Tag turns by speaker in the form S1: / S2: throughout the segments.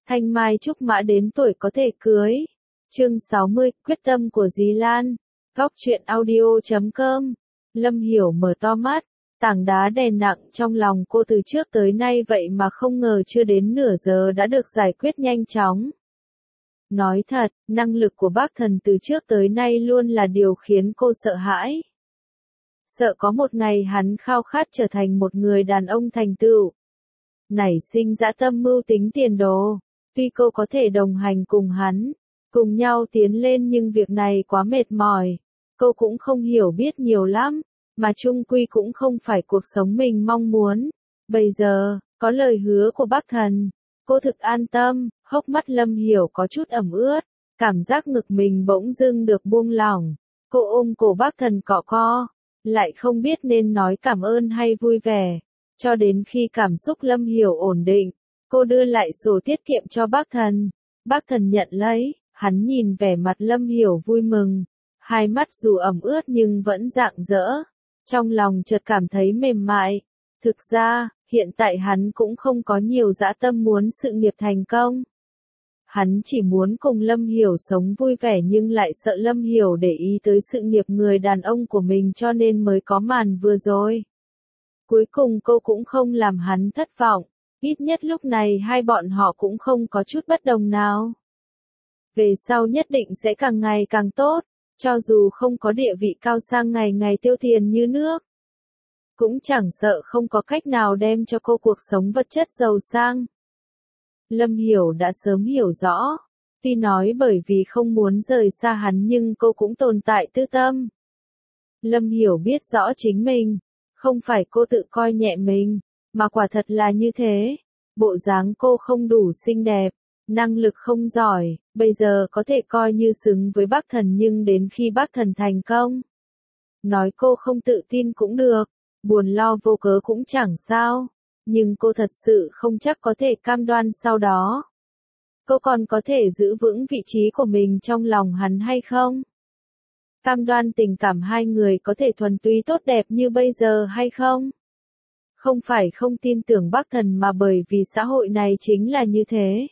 S1: Thanh mai trúc mã đến tuổi có thể cưới. Chương 60, quyết tâm của Dí Lan. Góc truyện audio.com. Lâm Hiểu mở to mắt, tảng đá đè nặng trong lòng cô từ trước tới nay vậy mà không ngờ chưa đến nửa giờ đã được giải quyết nhanh chóng. Nói thật, năng lực của bác thần từ trước tới nay luôn là điều khiến cô sợ hãi. Sợ có một ngày hắn khao khát trở thành một người đàn ông thành tựu. Nảy sinh dã tâm mưu tính tiền đồ. Tuy cô có thể đồng hành cùng hắn, cùng nhau tiến lên nhưng việc này quá mệt mỏi. Cô cũng không hiểu biết nhiều lắm, mà chung quy cũng không phải cuộc sống mình mong muốn. Bây giờ, có lời hứa của bác thần, cô thực an tâm. Hốc mắt Lâm Hiểu có chút ẩm ướt, cảm giác ngực mình bỗng dưng được buông lỏng. Cô ôm cổ bác thần cọ co, lại không biết nên nói cảm ơn hay vui vẻ. Cho đến khi cảm xúc Lâm Hiểu ổn định, cô đưa lại sổ tiết kiệm cho bác thần. Bác thần nhận lấy, hắn nhìn vẻ mặt Lâm Hiểu vui mừng, hai mắt dù ẩm ướt nhưng vẫn rạng rỡ. Trong lòng chợt cảm thấy mềm mại. Thực ra, hiện tại hắn cũng không có nhiều dã tâm muốn sự nghiệp thành công. Hắn chỉ muốn cùng Lâm Hiểu sống vui vẻ nhưng lại sợ Lâm Hiểu để ý tới sự nghiệp người đàn ông của mình cho nên mới có màn vừa rồi. Cuối cùng cô cũng không làm hắn thất vọng, ít nhất lúc này hai bọn họ cũng không có chút bất đồng nào. Về sau nhất định sẽ càng ngày càng tốt, cho dù không có địa vị cao sang ngày ngày tiêu tiền như nước. Cũng chẳng sợ không có cách nào đem cho cô cuộc sống vật chất giàu sang. Lâm Hiểu đã sớm hiểu rõ, tuy nói bởi vì không muốn rời xa hắn nhưng cô cũng tồn tại tư tâm. Lâm Hiểu biết rõ chính mình, không phải cô tự coi nhẹ mình, mà quả thật là như thế. Bộ dáng cô không đủ xinh đẹp, năng lực không giỏi, bây giờ có thể coi như xứng với bác thần nhưng đến khi bác thần thành công. Nói cô không tự tin cũng được, buồn lo vô cớ cũng chẳng sao, nhưng cô thật sự không chắc có thể cam đoan sau đó. Cô còn có thể giữ vững vị trí của mình trong lòng hắn hay không? Cam đoan tình cảm hai người có thể thuần túy tốt đẹp như bây giờ hay không? Không phải không tin tưởng bác thần mà bởi vì xã hội này chính là như thế.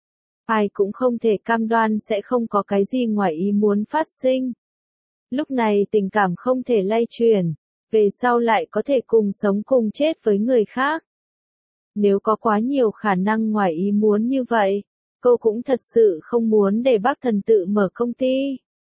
S1: Ai cũng không thể cam đoan sẽ không có cái gì ngoài ý muốn phát sinh. Lúc này tình cảm không thể lay chuyển, về sau lại có thể cùng sống cùng chết với người khác. Nếu có quá nhiều khả năng ngoài ý muốn như vậy, cô cũng thật sự không muốn để bác thần tự mở công ty.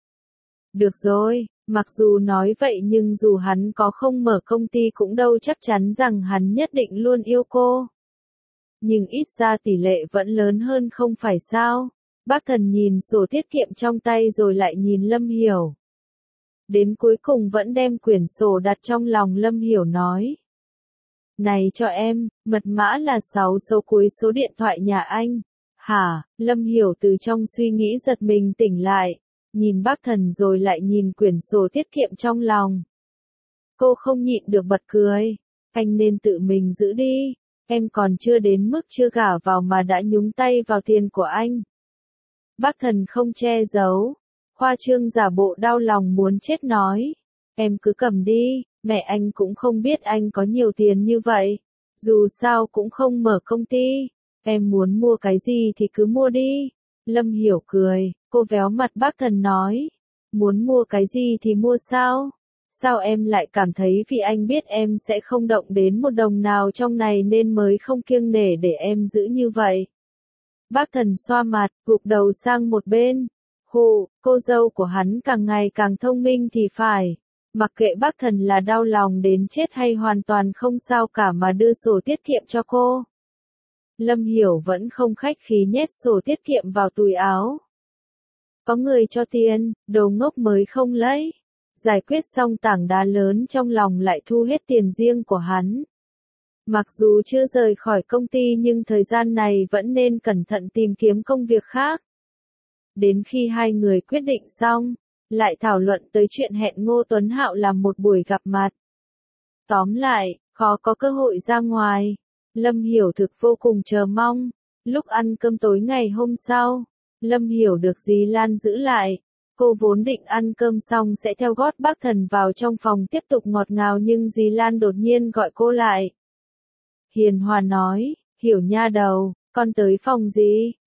S1: Được rồi, mặc dù nói vậy nhưng dù hắn có không mở công ty cũng đâu chắc chắn rằng hắn nhất định luôn yêu cô. Nhưng ít ra tỷ lệ vẫn lớn hơn không phải sao? Bác thần nhìn sổ tiết kiệm trong tay rồi lại nhìn Lâm Hiểu. Đến cuối cùng vẫn đem quyển sổ đặt trong lòng Lâm Hiểu nói. Này cho em, mật mã là 6 số cuối số điện thoại nhà anh. Hả? Lâm Hiểu từ trong suy nghĩ giật mình tỉnh lại, nhìn bác thần rồi lại nhìn quyển sổ tiết kiệm trong lòng. Cô không nhịn được bật cười. Anh nên tự mình giữ đi, em còn chưa đến mức chưa gả vào mà đã nhúng tay vào tiền của anh. Bác thần không che giấu, khoa trương giả bộ đau lòng muốn chết nói. Em cứ cầm đi, mẹ anh cũng không biết anh có nhiều tiền như vậy. Dù sao cũng không mở công ty, em muốn mua cái gì thì cứ mua đi. Lâm Hiểu cười, cô véo mặt bác thần nói. Muốn mua cái gì thì mua sao? Sao em lại cảm thấy vì anh biết em sẽ không động đến một đồng nào trong này nên mới không kiêng nể để em giữ như vậy? Bác thần xoa mặt, gục đầu sang một bên. Hù, cô dâu của hắn càng ngày càng thông minh thì phải. Mặc kệ bác thần là đau lòng đến chết hay hoàn toàn không sao cả mà đưa sổ tiết kiệm cho cô. Lâm Hiểu vẫn không khách khí nhét sổ tiết kiệm vào túi áo. Có người cho tiền, đồ ngốc mới không lấy. Giải quyết xong tảng đá lớn trong lòng lại thu hết tiền riêng của hắn. Mặc dù chưa rời khỏi công ty nhưng thời gian này vẫn nên cẩn thận tìm kiếm công việc khác. Đến khi hai người quyết định xong, lại thảo luận tới chuyện hẹn Ngô Tuấn Hạo làm một buổi gặp mặt. Tóm lại, khó có cơ hội ra ngoài. Lâm Hiểu thực vô cùng chờ mong. Lúc ăn cơm tối ngày hôm sau, Lâm Hiểu được Dí Lan giữ lại. Cô vốn định ăn cơm xong sẽ theo gót bác thần vào trong phòng tiếp tục ngọt ngào nhưng Dí Lan đột nhiên gọi cô lại. Hiền hòa nói, Hiểu nha đầu, con tới phòng gì?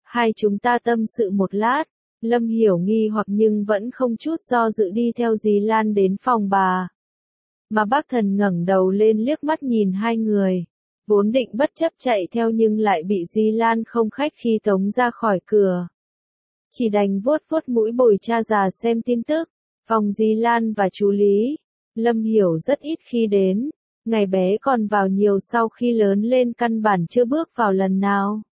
S1: hai chúng ta tâm sự một lát. Lâm Hiểu nghi hoặc nhưng vẫn không chút do dự đi theo dì Lan đến phòng bà. Mà bác Thần ngẩng đầu lên liếc mắt nhìn hai người. Vốn định bất chấp chạy theo nhưng lại bị dì Lan không khách khí tống ra khỏi cửa. Chỉ đành vuốt vuốt mũi bồi cha già xem tin tức. Phòng dì Lan và chú Lý. Lâm Hiểu rất ít khi đến. Ngày bé còn vào nhiều sau khi lớn lên căn bản chưa bước vào lần nào.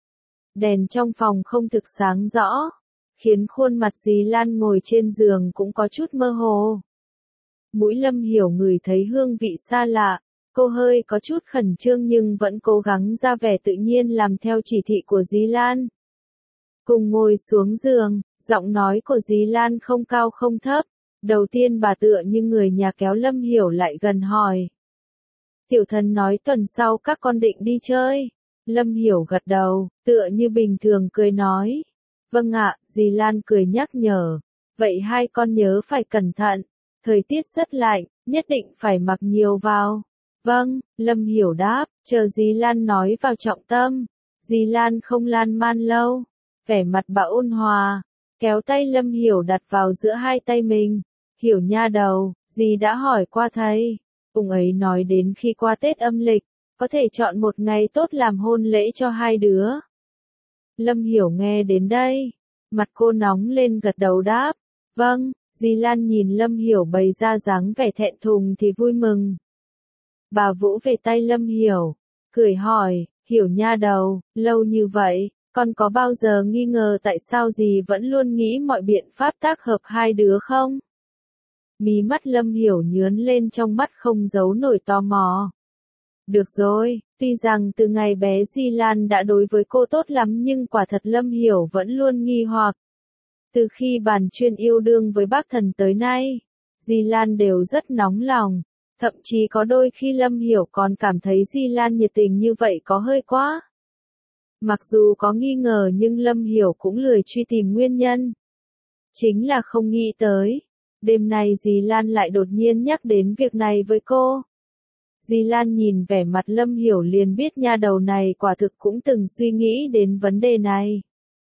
S1: Đèn trong phòng không thực sáng rõ, khiến khuôn mặt dì Lan ngồi trên giường cũng có chút mơ hồ. Mũi Lâm Hiểu ngửi thấy hương vị xa lạ, cô hơi có chút khẩn trương nhưng vẫn cố gắng ra vẻ tự nhiên làm theo chỉ thị của dì Lan. Cùng ngồi xuống giường, giọng nói của dì Lan không cao không thấp. Đầu tiên bà tựa như người nhà kéo Lâm Hiểu lại gần hỏi. Tiểu thần nói tuần sau các con định đi chơi. Lâm Hiểu gật đầu, tựa như bình thường cười nói. Vâng ạ, dì Lan cười nhắc nhở. Vậy hai con nhớ phải cẩn thận. Thời tiết rất lạnh, nhất định phải mặc nhiều vào. Vâng, Lâm Hiểu đáp, chờ dì Lan nói vào trọng tâm. Dì Lan không lan man lâu. Vẻ mặt bà ôn hòa, kéo tay Lâm Hiểu đặt vào giữa hai tay mình. Hiểu nha đầu, dì đã hỏi qua thầy. Ông ấy nói đến khi qua Tết âm lịch, có thể chọn một ngày tốt làm hôn lễ cho hai đứa. Lâm Hiểu nghe đến đây, mặt cô nóng lên gật đầu đáp. Vâng, dì Lan nhìn Lâm Hiểu bày ra dáng vẻ thẹn thùng thì vui mừng. Bà vỗ về tay Lâm Hiểu, cười hỏi, Hiểu nha đầu, lâu như vậy, con có bao giờ nghi ngờ tại sao dì vẫn luôn nghĩ mọi biện pháp tác hợp hai đứa không? Mí mắt Lâm Hiểu nhướn lên trong mắt không giấu nổi tò mò. Được rồi, tuy rằng từ ngày bé Di Lan đã đối với cô tốt lắm nhưng quả thật Lâm Hiểu vẫn luôn nghi hoặc. Từ khi bàn chuyên yêu đương với bác Thần tới nay, Di Lan đều rất nóng lòng. Thậm chí có đôi khi Lâm Hiểu còn cảm thấy Di Lan nhiệt tình như vậy có hơi quá. Mặc dù có nghi ngờ nhưng Lâm Hiểu cũng lười truy tìm nguyên nhân. Chính là không nghĩ tới. Đêm nay dì Lan lại đột nhiên nhắc đến việc này với cô. Dì Lan nhìn vẻ mặt Lâm Hiểu liền biết nha đầu này quả thực cũng từng suy nghĩ đến vấn đề này.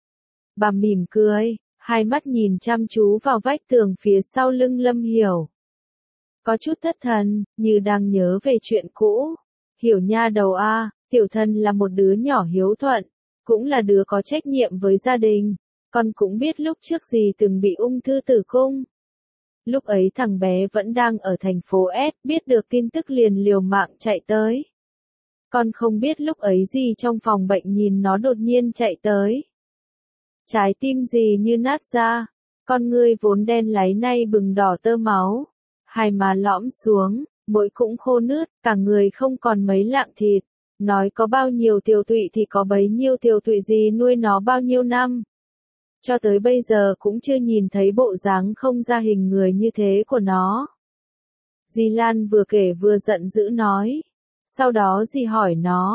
S1: Bà mỉm cười, hai mắt nhìn chăm chú vào vách tường phía sau lưng Lâm Hiểu. Có chút thất thần, như đang nhớ về chuyện cũ. Hiểu nha đầu a, tiểu thần là một đứa nhỏ hiếu thuận, cũng là đứa có trách nhiệm với gia đình. Con cũng biết lúc trước dì từng bị ung thư tử cung. Lúc ấy thằng bé vẫn đang ở thành phố S, biết được tin tức liền liều mạng chạy tới. Con không biết lúc ấy gì trong phòng bệnh nhìn nó đột nhiên chạy tới. Trái tim gì như nát ra, con ngươi vốn đen láy nay bừng đỏ tơ máu, hai má lõm xuống, mũi cũng khô nứt, cả người không còn mấy lạng thịt. Nói có bao nhiêu tiểu tụy thì có bấy nhiêu tiểu tụy, gì nuôi nó bao nhiêu năm. Cho tới bây giờ cũng chưa nhìn thấy bộ dáng không ra hình người như thế của nó. Di Lan vừa kể vừa giận dữ nói. Sau đó dì hỏi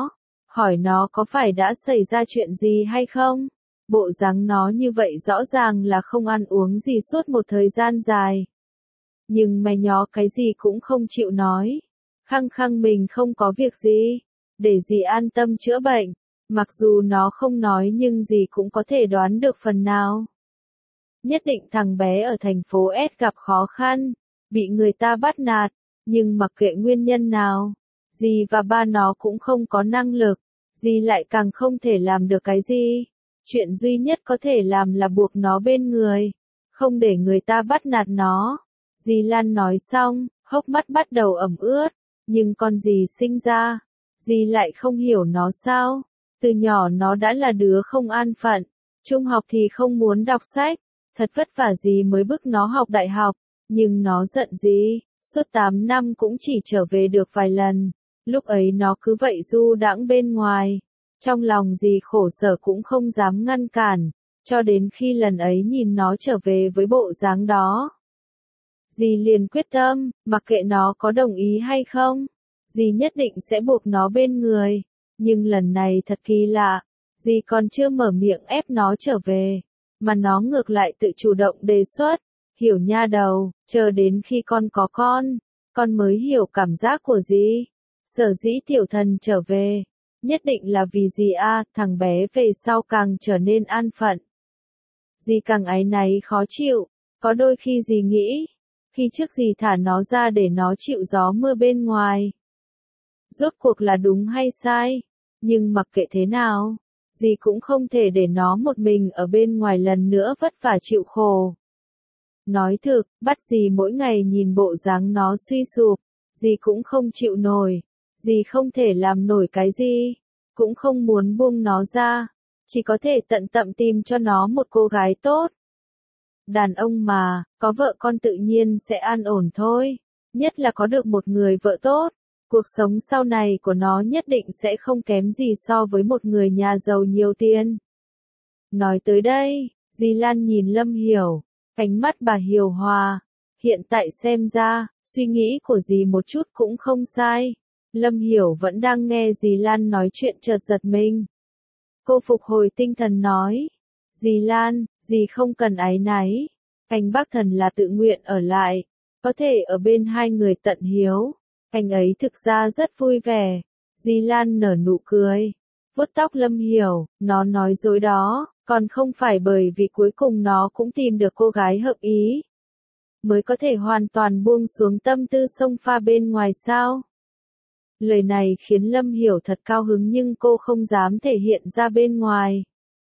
S1: nó có phải đã xảy ra chuyện gì hay không? Bộ dáng nó như vậy rõ ràng là không ăn uống gì suốt một thời gian dài. Nhưng mày nhó cái gì cũng không chịu nói. Khăng khăng mình không có việc gì. Để dì an tâm chữa bệnh. Mặc dù nó không nói nhưng dì cũng có thể đoán được phần nào. Nhất định thằng bé ở thành phố S gặp khó khăn, bị người ta bắt nạt, nhưng mặc kệ nguyên nhân nào, dì và ba nó cũng không có năng lực, dì lại càng không thể làm được cái gì. Chuyện duy nhất có thể làm là buộc nó bên người, không để người ta bắt nạt nó. Dì Lan nói xong, hốc mắt bắt đầu ẩm ướt, nhưng con dì sinh ra, dì lại không hiểu nó sao. Từ nhỏ nó đã là đứa không an phận, trung học thì không muốn đọc sách, thật vất vả gì mới bức nó học đại học, nhưng nó giận gì, suốt 8 năm cũng chỉ trở về được vài lần, lúc ấy nó cứ vậy du đãng bên ngoài, trong lòng dì khổ sở cũng không dám ngăn cản, cho đến khi lần ấy nhìn nó trở về với bộ dáng đó. Dì liền quyết tâm, mặc kệ nó có đồng ý hay không, dì nhất định sẽ buộc nó bên người. Nhưng lần này thật kỳ lạ, dì còn chưa mở miệng ép nó trở về, mà nó ngược lại tự chủ động đề xuất. Hiểu nha đầu, chờ đến khi con có con mới hiểu cảm giác của dì. Sở dĩ tiểu thần trở về, Nhất định là vì gì a? Thằng bé về sau càng trở nên an phận. Dì càng áy náy khó chịu, có đôi khi dì nghĩ, khi trước dì thả nó ra để nó chịu gió mưa bên ngoài. Rốt cuộc là đúng hay sai, nhưng mặc kệ thế nào, dì cũng không thể để nó một mình ở bên ngoài lần nữa vất vả chịu khổ. Nói thực, bắt dì mỗi ngày nhìn bộ dáng nó suy sụp, dì cũng không chịu nổi, dì không thể làm nổi cái gì, cũng không muốn buông nó ra, chỉ có thể tận tâm tìm cho nó một cô gái tốt. Đàn ông mà, có vợ con tự nhiên sẽ an ổn thôi, nhất là có được một người vợ tốt, cuộc sống sau này của nó nhất định sẽ không kém gì so với một người nhà giàu nhiều tiền. Nói tới đây, dì Lan nhìn Lâm Hiểu, ánh mắt bà hiền hòa, hiện tại xem ra, suy nghĩ của dì một chút cũng không sai. Lâm Hiểu vẫn đang nghe dì Lan nói chuyện chợt giật mình. Cô phục hồi tinh thần nói, dì Lan, dì không cần áy náy, anh Bác Thần là tự nguyện ở lại, có thể ở bên hai người tận hiếu, anh ấy thực ra rất vui vẻ. Dì Lan nở nụ cười, vuốt tóc Lâm Hiểu, nó nói dối đó, còn không phải bởi vì cuối cùng nó cũng tìm được cô gái hợp ý, mới có thể hoàn toàn buông xuống tâm tư xông pha bên ngoài sao. Lời này khiến Lâm Hiểu thật cao hứng nhưng cô không dám thể hiện ra bên ngoài.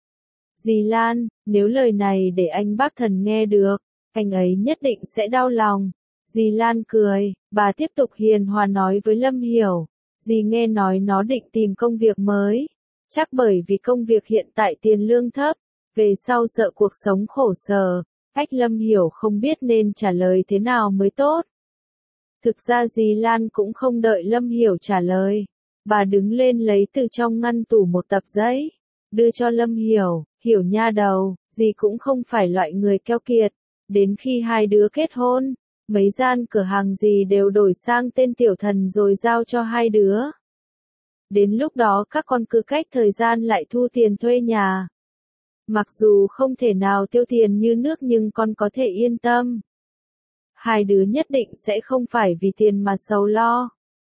S1: Dì Lan, nếu lời này để anh Bác Thần nghe được, anh ấy nhất định sẽ đau lòng. Dì Lan cười, bà tiếp tục hiền hòa nói với Lâm Hiểu, dì nghe nói nó định tìm công việc mới, chắc bởi vì công việc hiện tại tiền lương thấp, về sau sợ cuộc sống khổ sở. Cách Lâm Hiểu không biết nên trả lời thế nào mới tốt. Thực ra dì Lan cũng không đợi Lâm Hiểu trả lời. Bà đứng lên lấy từ trong ngăn tủ một tập giấy, đưa cho Lâm Hiểu, Hiểu nha đầu, dì cũng không phải loại người keo kiệt. Đến khi hai đứa kết hôn, mấy gian cửa hàng dì đều đổi sang tên Tiểu Thần rồi giao cho hai đứa. Đến lúc đó các con cứ cách thời gian lại thu tiền thuê nhà. Mặc dù không thể nào tiêu tiền như nước nhưng con có thể yên tâm. Hai đứa nhất định sẽ không phải vì tiền mà sầu lo.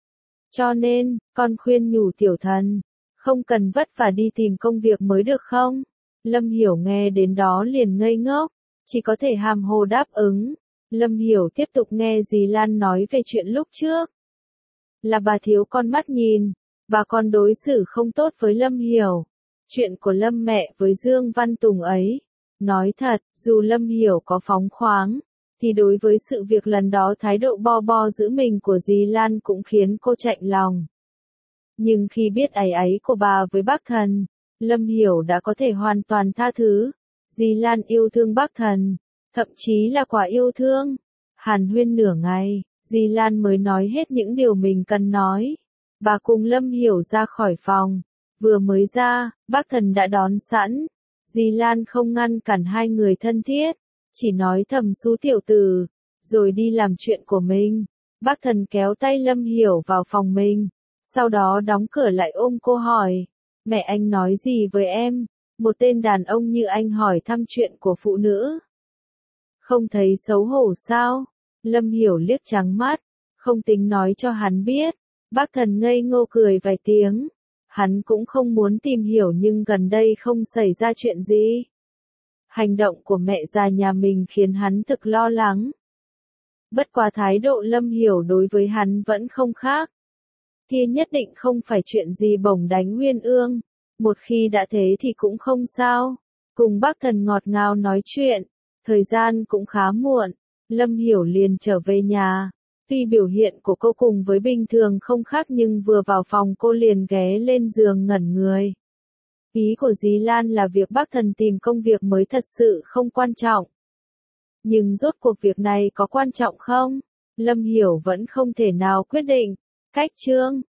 S1: Cho nên, con khuyên nhủ Tiểu Thần, không cần vất vả đi tìm công việc mới được không? Lâm Hiểu nghe đến đó liền ngây ngốc, chỉ có thể hàm hồ đáp ứng. Lâm Hiểu tiếp tục nghe dì Lan nói về chuyện lúc trước. Là bà thiếu con mắt nhìn, bà con đối xử không tốt với Lâm Hiểu. Chuyện của Lâm mẹ với Dương Văn Tùng ấy, nói thật, dù Lâm Hiểu có phóng khoáng, thì đối với sự việc lần đó thái độ bo bo giữ mình của dì Lan cũng khiến cô chạnh lòng. Nhưng khi biết áy áy của bà với Bác Thần, Lâm Hiểu đã có thể hoàn toàn tha thứ. Dì Lan yêu thương Bác Thần, thậm chí là quả yêu thương. Hàn huyên nửa ngày, dì Lan mới nói hết những điều mình cần nói. Bà cùng Lâm Hiểu ra khỏi phòng. Vừa mới ra, Bác Thần đã đón sẵn. Dì Lan không ngăn cản hai người thân thiết, chỉ nói thầm xú tiểu tử, rồi đi làm chuyện của mình. Bác Thần kéo tay Lâm Hiểu vào phòng mình, sau đó đóng cửa lại ôm cô hỏi, mẹ anh nói gì với em? Một tên đàn ông như anh hỏi thăm chuyện của phụ nữ. Không thấy xấu hổ sao? Lâm Hiểu liếc trắng mắt, không tính nói cho hắn biết. Bác Thần ngây ngô cười vài tiếng. Hắn cũng không muốn tìm hiểu nhưng gần đây không xảy ra chuyện gì. Hành động của mẹ già nhà mình khiến hắn thực lo lắng. Bất quá thái độ Lâm Hiểu đối với hắn vẫn không khác. Kia nhất định không phải chuyện gì bổng đánh uyên ương. Một khi đã thế thì cũng không sao. Cùng Bác Thần ngọt ngào nói chuyện. Thời gian cũng khá muộn. Lâm Hiểu liền trở về nhà. Tuy biểu hiện của cô cùng với bình thường không khác nhưng vừa vào phòng cô liền ghé lên giường ngẩn người. Ý của dì Lan là việc Bác Thần tìm công việc mới thật sự không quan trọng. Nhưng rốt cuộc việc này có quan trọng không? Lâm Hiểu vẫn không thể nào quyết định. Cách chương